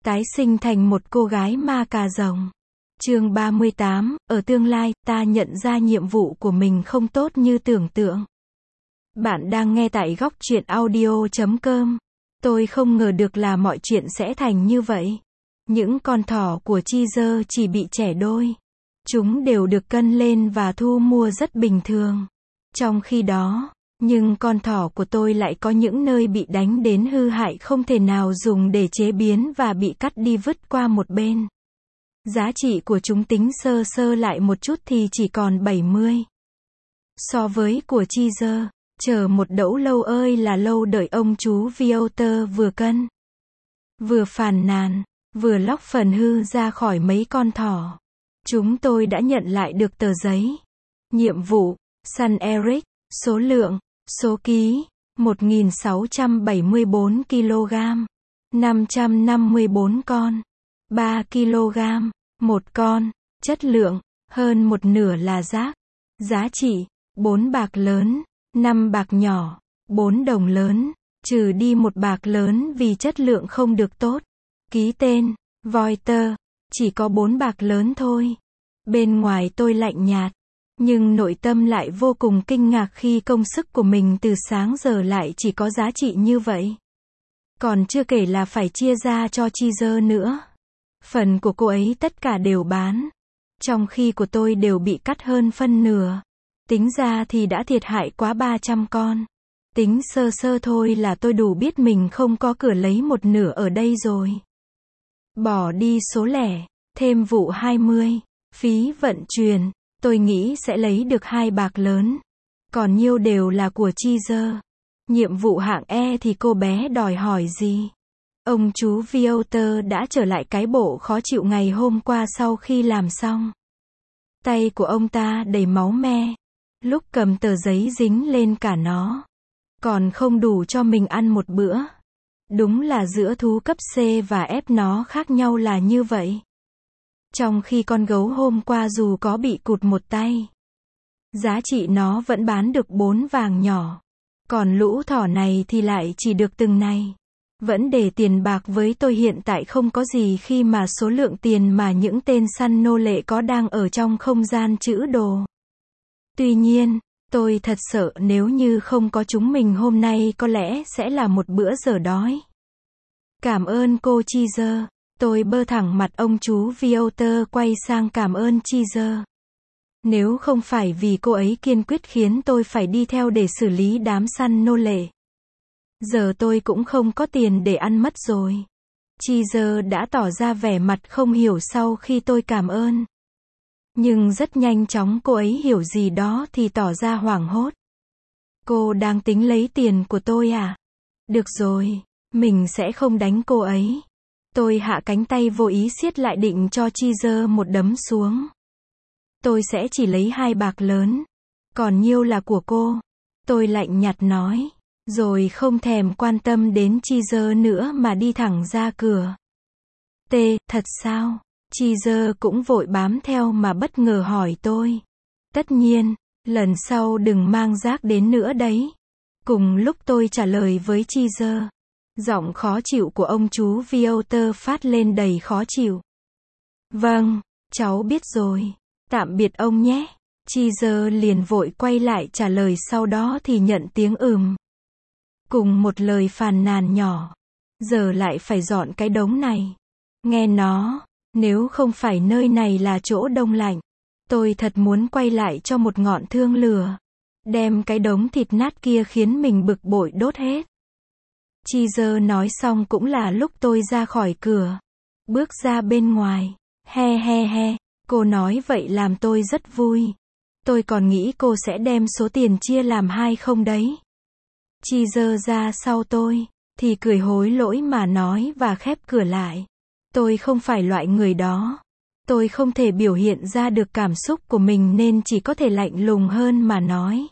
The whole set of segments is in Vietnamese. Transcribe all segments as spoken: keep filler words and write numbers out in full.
Tái sinh thành một cô gái ma cà rồng. Chương ba mươi tám, ở tương lai, ta nhận ra nhiệm vụ của mình không tốt như tưởng tượng. Bạn đang nghe tại góc truyện audio chấm com. Tôi không ngờ được là mọi chuyện sẽ thành như vậy. Những con thỏ của Cheezer chỉ bị chẻ đôi. Chúng đều được cân lên và thu mua rất bình thường. Trong khi đó, nhưng con thỏ của tôi lại có những nơi bị đánh đến hư hại không thể nào dùng để chế biến và bị cắt đi vứt qua một bên. Giá trị của chúng tính sơ sơ lại một chút thì chỉ còn bảy mươi. So với của Cheezer, chờ một đẫu lâu ơi là lâu đợi ông chú Wouter vừa cân, vừa phàn nàn, vừa lóc phần hư ra khỏi mấy con thỏ. Chúng tôi đã nhận lại được tờ giấy. Nhiệm vụ, săn Eric, số lượng, số ký, một nghìn sáu trăm bảy mươi bốn ki lô gam, năm trăm năm mươi bốn con, ba ki lô gam, một con, chất lượng, hơn một nửa là rác. Giá trị, bốn bạc lớn, năm bạc nhỏ, bốn đồng lớn, trừ đi một bạc lớn vì chất lượng không được tốt. Ký tên, Wouter, chỉ có bốn bạc lớn thôi. Bên ngoài tôi lạnh nhạt, nhưng nội tâm lại vô cùng kinh ngạc khi công sức của mình từ sáng giờ lại chỉ có giá trị như vậy. Còn chưa kể là phải chia ra cho Cheezer nữa. Phần của cô ấy tất cả đều bán, trong khi của tôi đều bị cắt hơn phân nửa. Tính ra thì đã thiệt hại quá ba trăm con. Tính sơ sơ thôi là tôi đủ biết mình không có cửa lấy một nửa ở đây rồi. Bỏ đi số lẻ, thêm vụ hai mươi, phí vận chuyển, tôi nghĩ sẽ lấy được hai bạc lớn. Còn nhiêu đều là của Cheezer. Nhiệm vụ hạng E thì cô bé đòi hỏi gì? Ông chú Wouter đã trở lại cái bộ khó chịu ngày hôm qua sau khi làm xong. Tay của ông ta đầy máu me. Lúc cầm tờ giấy dính lên cả nó. Còn không đủ cho mình ăn một bữa. Đúng là giữa thú cấp C và F nó khác nhau là như vậy. Trong khi con gấu hôm qua dù có bị cụt một tay, giá trị nó vẫn bán được bốn vàng nhỏ. Còn lũ thỏ này thì lại chỉ được từng này. Vẫn để tiền bạc với tôi hiện tại không có gì khi mà số lượng tiền mà những tên săn nô lệ có đang ở trong không gian trữ đồ. Tuy nhiên, tôi thật sợ nếu như không có chúng mình hôm nay có lẽ sẽ là một bữa giờ đói. Cảm ơn cô Cheezer. Tôi bơ thẳng mặt ông chú Wouter quay sang cảm ơn Cheezer. Nếu không phải vì cô ấy kiên quyết khiến tôi phải đi theo để xử lý đám săn nô lệ, giờ tôi cũng không có tiền để ăn mất rồi. Cheezer đã tỏ ra vẻ mặt không hiểu sau khi tôi cảm ơn. Nhưng rất nhanh chóng cô ấy hiểu gì đó thì tỏ ra hoảng hốt. Cô đang tính lấy tiền của tôi à? Được rồi, mình sẽ không đánh cô ấy. Tôi hạ cánh tay vô ý siết lại định cho Cheezer một đấm xuống. Tôi sẽ chỉ lấy hai bạc lớn. Còn nhiêu là của cô. Tôi lạnh nhạt nói. Rồi không thèm quan tâm đến Cheezer nữa mà đi thẳng ra cửa. T, thật sao? Cheezer cũng vội bám theo mà bất ngờ hỏi tôi. Tất nhiên, lần sau đừng mang rác đến nữa đấy. Cùng lúc tôi trả lời với Cheezer, giọng khó chịu của ông chú Wouter phát lên đầy khó chịu. Vâng, cháu biết rồi. Tạm biệt ông nhé. Cheezer liền vội quay lại trả lời sau đó thì nhận tiếng ừm. Cùng một lời phàn nàn nhỏ. Giờ lại phải dọn cái đống này. Nghe nó, nếu không phải nơi này là chỗ đông lạnh, tôi thật muốn quay lại cho một ngọn thương lửa. Đem cái đống thịt nát kia khiến mình bực bội đốt hết. Cheezer nói xong cũng là lúc tôi ra khỏi cửa. Bước ra bên ngoài. He he he, cô nói vậy làm tôi rất vui. Tôi còn nghĩ cô sẽ đem số tiền chia làm hai không đấy. Cheezer ra sau tôi, thì cười hối lỗi mà nói và khép cửa lại. Tôi không phải loại người đó. Tôi không thể biểu hiện ra được cảm xúc của mình nên chỉ có thể lạnh lùng hơn mà nói.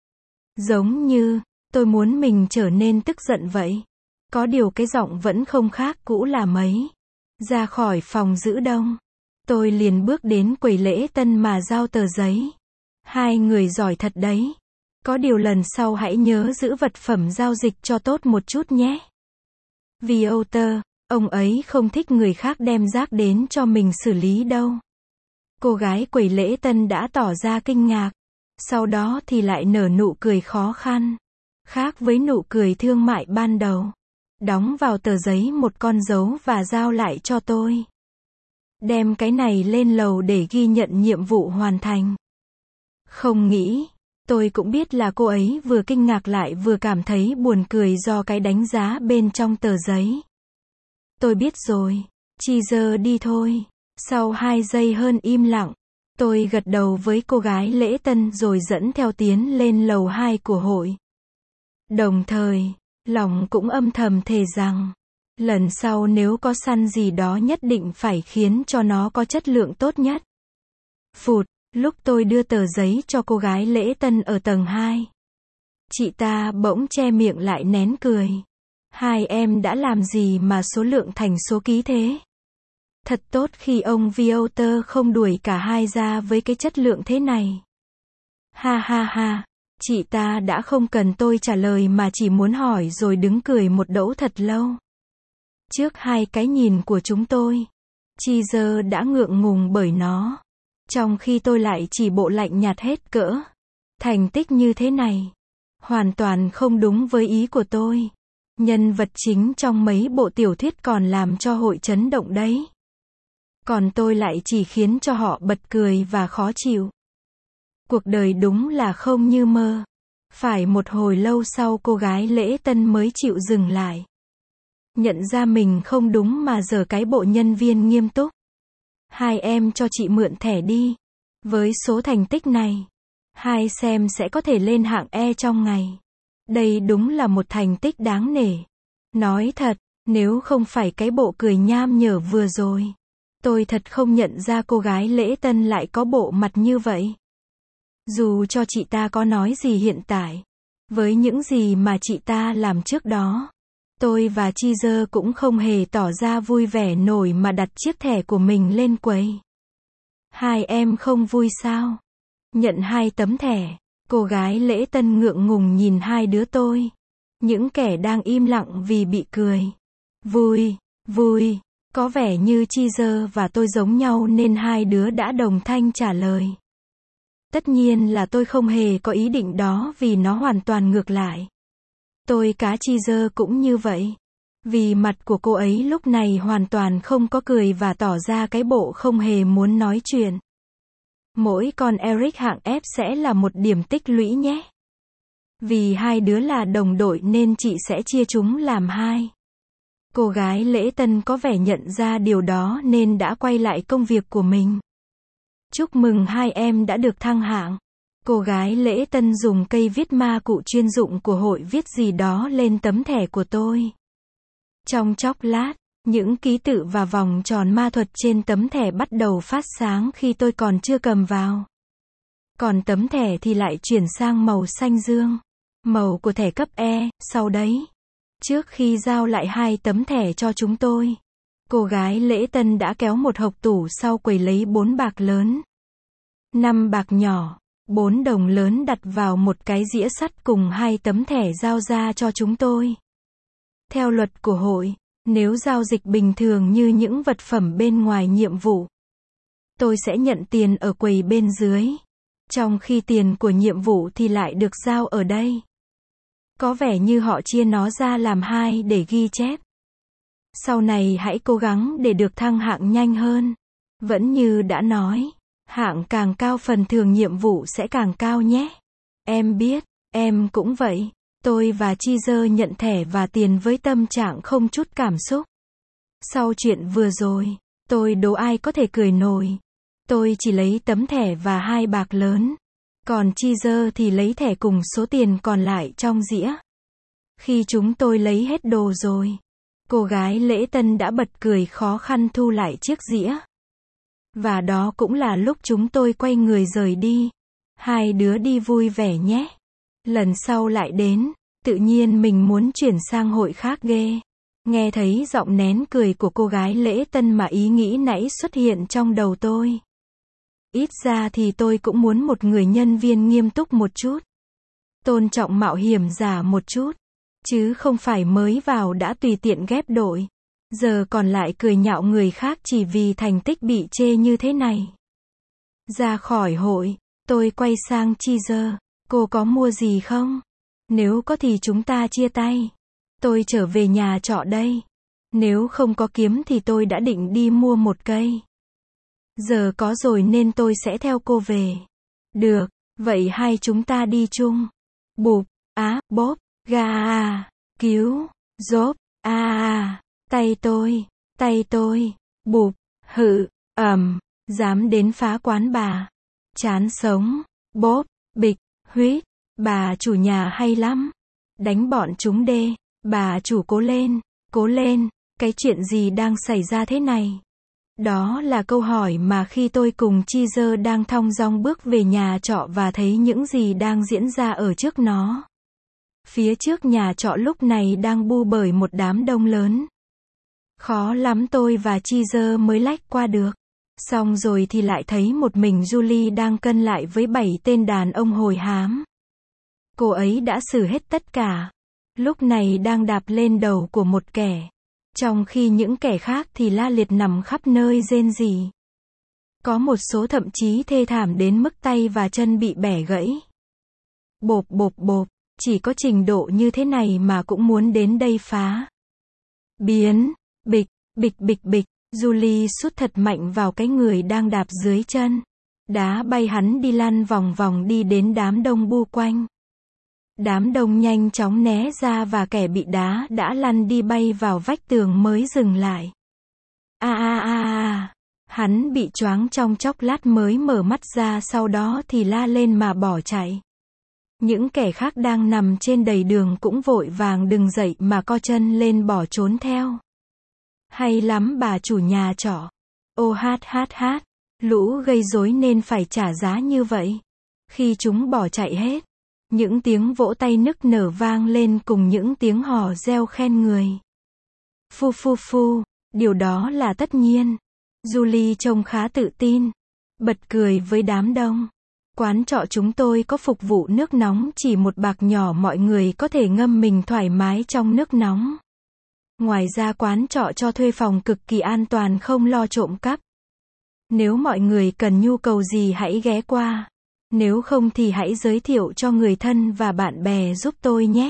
Giống như, tôi muốn mình trở nên tức giận vậy. Có điều cái giọng vẫn không khác cũ là mấy. Ra khỏi phòng giữ đông, tôi liền bước đến quầy lễ tân mà giao tờ giấy. Hai người giỏi thật đấy. Có điều lần sau hãy nhớ giữ vật phẩm giao dịch cho tốt một chút nhé. Wouter, Ông ấy không thích người khác đem rác đến cho mình xử lý đâu. Cô gái quầy lễ tân đã tỏ ra kinh ngạc. Sau đó thì lại nở nụ cười khó khăn. Khác với nụ cười thương mại ban đầu. Đóng vào tờ giấy một con dấu và giao lại cho tôi. Đem cái này lên lầu để ghi nhận nhiệm vụ hoàn thành. Không nghĩ. Tôi cũng biết là cô ấy vừa kinh ngạc lại vừa cảm thấy buồn cười do cái đánh giá bên trong tờ giấy. Tôi biết rồi. Chi giờ đi thôi. Sau hai giây hơn im lặng, tôi gật đầu với cô gái lễ tân rồi dẫn theo tiến lên lầu hai của hội. Đồng thời, lòng cũng âm thầm thề rằng, lần sau nếu có săn gì đó nhất định phải khiến cho nó có chất lượng tốt nhất. Phụt, lúc tôi đưa tờ giấy cho cô gái lễ tân ở tầng hai. Chị ta bỗng che miệng lại nén cười. Hai em đã làm gì mà số lượng thành số ký thế? Thật tốt khi ông Vioter không đuổi cả hai ra với cái chất lượng thế này. Ha ha ha, chị ta đã không cần tôi trả lời mà chỉ muốn hỏi rồi đứng cười một đẫu thật lâu. Trước hai cái nhìn của chúng tôi, Chi giờ đã ngượng ngùng bởi nó. Trong khi tôi lại chỉ bộ lạnh nhạt hết cỡ. Thành tích như thế này, hoàn toàn không đúng với ý của tôi. Nhân vật chính trong mấy bộ tiểu thuyết còn làm cho hội chấn động đấy. Còn tôi lại chỉ khiến cho họ bật cười và khó chịu. Cuộc đời đúng là không như mơ. Phải một hồi lâu sau cô gái lễ tân mới chịu dừng lại. Nhận ra mình không đúng mà giở cái bộ nhân viên nghiêm túc. Hai em cho chị mượn thẻ đi. Với số thành tích này, hai xem sẽ có thể lên hạng E trong ngày. Đây đúng là một thành tích đáng nể. Nói thật, nếu không phải cái bộ cười nham nhở vừa rồi, tôi thật không nhận ra cô gái lễ tân lại có bộ mặt như vậy. Dù cho chị ta có nói gì hiện tại, với những gì mà chị ta làm trước đó, tôi và Chi giờ cũng không hề tỏ ra vui vẻ nổi mà đặt chiếc thẻ của mình lên quầy. Hai em không vui sao? Nhận hai tấm thẻ, cô gái lễ tân ngượng ngùng nhìn hai đứa tôi. Những kẻ đang im lặng vì bị cười. Vui, vui. Có vẻ như Chi giờ và tôi giống nhau nên hai đứa đã đồng thanh trả lời. Tất nhiên là tôi không hề có ý định đó vì nó hoàn toàn ngược lại. Tôi cá Chi giờ cũng như vậy. Vì mặt của cô ấy lúc này hoàn toàn không có cười và tỏ ra cái bộ không hề muốn nói chuyện. Mỗi con Eric hạng F sẽ là một điểm tích lũy nhé. Vì hai đứa là đồng đội nên chị sẽ chia chúng làm hai. Cô gái lễ tân có vẻ nhận ra điều đó nên đã quay lại công việc của mình. Chúc mừng hai em đã được thăng hạng. Cô gái lễ tân dùng cây viết ma cụ chuyên dụng của hội viết gì đó lên tấm thẻ của tôi. Trong chốc lát, những ký tự và vòng tròn ma thuật trên tấm thẻ bắt đầu phát sáng khi tôi còn chưa cầm vào. Còn tấm thẻ thì lại chuyển sang màu xanh dương. Màu của thẻ cấp E, sau đấy. Trước khi giao lại hai tấm thẻ cho chúng tôi, cô gái lễ tân đã kéo một hộc tủ sau quầy lấy bốn bạc lớn, năm bạc nhỏ, bốn đồng lớn đặt vào một cái dĩa sắt cùng hai tấm thẻ giao ra cho chúng tôi. Theo luật của hội, nếu giao dịch bình thường như những vật phẩm bên ngoài nhiệm vụ, tôi sẽ nhận tiền ở quầy bên dưới, trong khi tiền của nhiệm vụ thì lại được giao ở đây. Có vẻ như họ chia nó ra làm hai để ghi chép. Sau này hãy cố gắng để được thăng hạng nhanh hơn. Vẫn như đã nói, hạng càng cao phần thưởng nhiệm vụ sẽ càng cao nhé. Em biết, em cũng vậy. Tôi và Chi giờ nhận thẻ và tiền với tâm trạng không chút cảm xúc. Sau chuyện vừa rồi, tôi đố ai có thể cười nổi. Tôi chỉ lấy tấm thẻ và hai bạc lớn. Còn Chi giờ thì lấy thẻ cùng số tiền còn lại trong dĩa. Khi chúng tôi lấy hết đồ rồi, cô gái lễ tân đã bật cười khó khăn thu lại chiếc dĩa. Và đó cũng là lúc chúng tôi quay người rời đi. Hai đứa đi vui vẻ nhé. Lần sau lại đến, tự nhiên mình muốn chuyển sang hội khác ghê. Nghe thấy giọng nén cười của cô gái lễ tân mà ý nghĩ nãy xuất hiện trong đầu tôi. Ít ra thì tôi cũng muốn một người nhân viên nghiêm túc một chút. Tôn trọng mạo hiểm giả một chút. Chứ không phải mới vào đã tùy tiện ghép đội. Giờ còn lại cười nhạo người khác chỉ vì thành tích bị chê như thế này. Ra khỏi hội, tôi quay sang Cheezer. Cô có mua gì không? Nếu có thì chúng ta chia tay. Tôi trở về nhà trọ đây. Nếu không có kiếm thì tôi đã định đi mua một cây. Giờ có rồi nên tôi sẽ theo cô về. Được, vậy hai chúng ta đi chung. Bụp, á, bóp, ga à, cứu, dốp, a à, tay tôi, tay tôi, bụp, hự, ầm, dám đến phá quán bà. Chán sống, bóp, bịch, huýt, bà chủ nhà hay lắm. Đánh bọn chúng đê, bà chủ cố lên, cố lên, cái chuyện gì đang xảy ra thế này? Đó là câu hỏi mà khi tôi cùng Cheezer đang thong dong bước về nhà trọ và thấy những gì đang diễn ra ở trước nó. Phía trước nhà trọ lúc này đang bu bởi một đám đông lớn. Khó lắm tôi và Cheezer mới lách qua được. Xong rồi thì lại thấy một mình Julie đang cân lại với bảy tên đàn ông hồi hám. Cô ấy đã xử hết tất cả. Lúc này đang đạp lên đầu của một kẻ. Trong khi những kẻ khác thì la liệt nằm khắp nơi rên rỉ. Có một số thậm chí thê thảm đến mức tay và chân bị bẻ gãy. Bộp bộp bộp, chỉ có trình độ như thế này mà cũng muốn đến đây phá. Biến, bịch, bịch bịch bịch, Julie sút thật mạnh vào cái người đang đạp dưới chân. Đá bay hắn đi lăn vòng vòng đi đến đám đông bu quanh. Đám đông nhanh chóng né ra và kẻ bị đá đã lăn đi bay vào vách tường mới dừng lại. A a a a, hắn bị choáng trong chốc lát mới mở mắt ra, sau đó thì la lên mà bỏ chạy. Những kẻ khác đang nằm trên đầy đường cũng vội vàng đứng dậy mà co chân lên bỏ trốn theo. Hay lắm bà chủ nhà trọ. Ô hát hát hát, lũ gây rối nên phải trả giá như vậy. Khi chúng bỏ chạy hết, những tiếng vỗ tay nức nở vang lên cùng những tiếng hò reo khen người. Phu phu phu, điều đó là tất nhiên. Julie trông khá tự tin, bật cười với đám đông. Quán trọ chúng tôi có phục vụ nước nóng chỉ một bạc nhỏ, mọi người có thể ngâm mình thoải mái trong nước nóng. Ngoài ra quán trọ cho thuê phòng cực kỳ an toàn, không lo trộm cắp. Nếu mọi người cần nhu cầu gì hãy ghé qua. Nếu không thì hãy giới thiệu cho người thân và bạn bè giúp tôi nhé.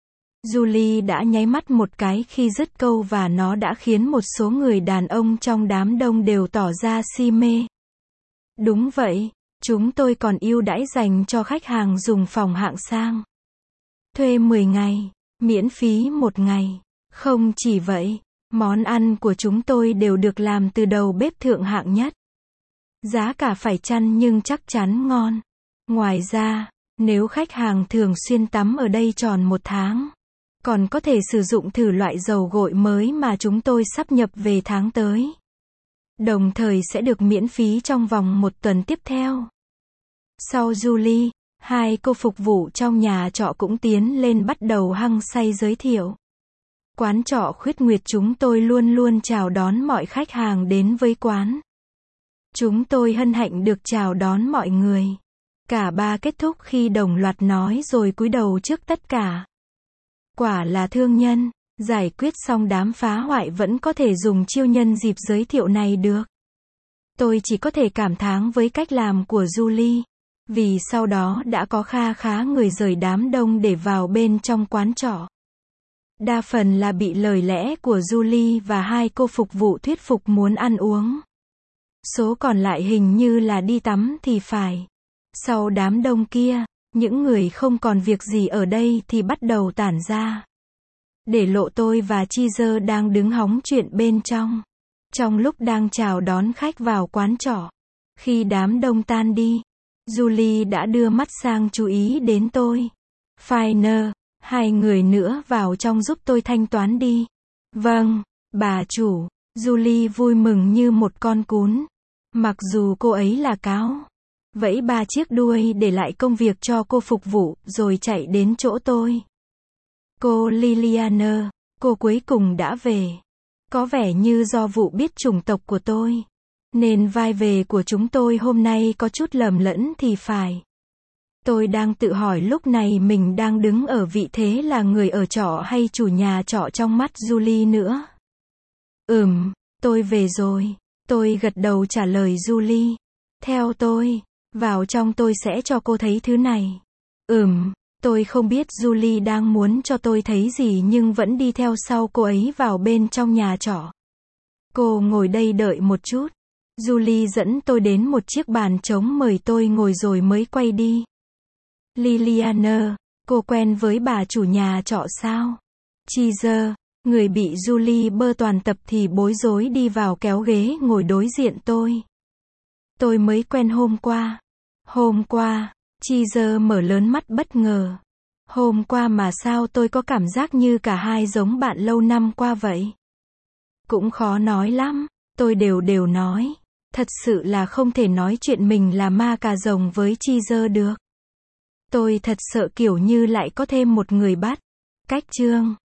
Julie đã nháy mắt một cái khi dứt câu và nó đã khiến một số người đàn ông trong đám đông đều tỏ ra si mê. Đúng vậy, chúng tôi còn ưu đãi dành cho khách hàng dùng phòng hạng sang. Thuê mười ngày, miễn phí một ngày. Không chỉ vậy, món ăn của chúng tôi đều được làm từ đầu bếp thượng hạng nhất. Giá cả phải chăng nhưng chắc chắn ngon. Ngoài ra, nếu khách hàng thường xuyên tắm ở đây tròn một tháng, còn có thể sử dụng thử loại dầu gội mới mà chúng tôi sắp nhập về tháng tới. Đồng thời sẽ được miễn phí trong vòng một tuần tiếp theo. Sau Julie, hai cô phục vụ trong nhà trọ cũng tiến lên bắt đầu hăng say giới thiệu. Quán trọ Khuyết Nguyệt chúng tôi luôn luôn chào đón mọi khách hàng đến với quán. Chúng tôi hân hạnh được chào đón mọi người. Cả ba kết thúc khi đồng loạt nói rồi cúi đầu trước tất cả. Quả là thương nhân, giải quyết xong đám phá hoại vẫn có thể dùng chiêu nhân dịp giới thiệu này được. Tôi chỉ có thể cảm thán với cách làm của Julie, vì sau đó đã có kha khá người rời đám đông để vào bên trong quán trọ. Đa phần là bị lời lẽ của Julie và hai cô phục vụ thuyết phục muốn ăn uống. Số còn lại hình như là đi tắm thì phải. Sau đám đông kia, những người không còn việc gì ở đây thì bắt đầu tản ra. Để lộ tôi và Cheezer đang đứng hóng chuyện bên trong. Trong lúc đang chào đón khách vào quán trọ. Khi đám đông tan đi, Julie đã đưa mắt sang chú ý đến tôi. Finer, hai người nữa vào trong giúp tôi thanh toán đi. Vâng, bà chủ. Julie vui mừng như một con cún. Mặc dù cô ấy là cáo. Vẫy ba chiếc đuôi để lại công việc cho cô phục vụ, rồi chạy đến chỗ tôi. Cô Liliana, cô cuối cùng đã về. Có vẻ như do vụ biết chủng tộc của tôi, nên vai về của chúng tôi hôm nay có chút lầm lẫn thì phải. Tôi đang tự hỏi lúc này mình đang đứng ở vị thế là người ở trọ hay chủ nhà trọ trong mắt Julie nữa. Ừm, tôi về rồi. Tôi gật đầu trả lời Julie. Theo tôi, vào trong tôi sẽ cho cô thấy thứ này. Ừm, tôi không biết Julie đang muốn cho tôi thấy gì nhưng vẫn đi theo sau cô ấy vào bên trong nhà trọ. Cô ngồi đây đợi một chút. Julie dẫn tôi đến một chiếc bàn trống mời tôi ngồi rồi mới quay đi. Liliana, cô quen với bà chủ nhà trọ sao? Cheezer, người bị Julie bơ toàn tập thì bối rối đi vào kéo ghế ngồi đối diện tôi. Tôi mới quen hôm qua. Hôm qua, Cheezer mở lớn mắt bất ngờ. Hôm qua mà sao tôi có cảm giác như cả hai giống bạn lâu năm qua vậy? Cũng khó nói lắm, tôi đều đều nói. Thật sự là không thể nói chuyện mình là ma cà rồng với Cheezer được. Tôi thật sợ kiểu như lại có thêm một người bắt. Cách chương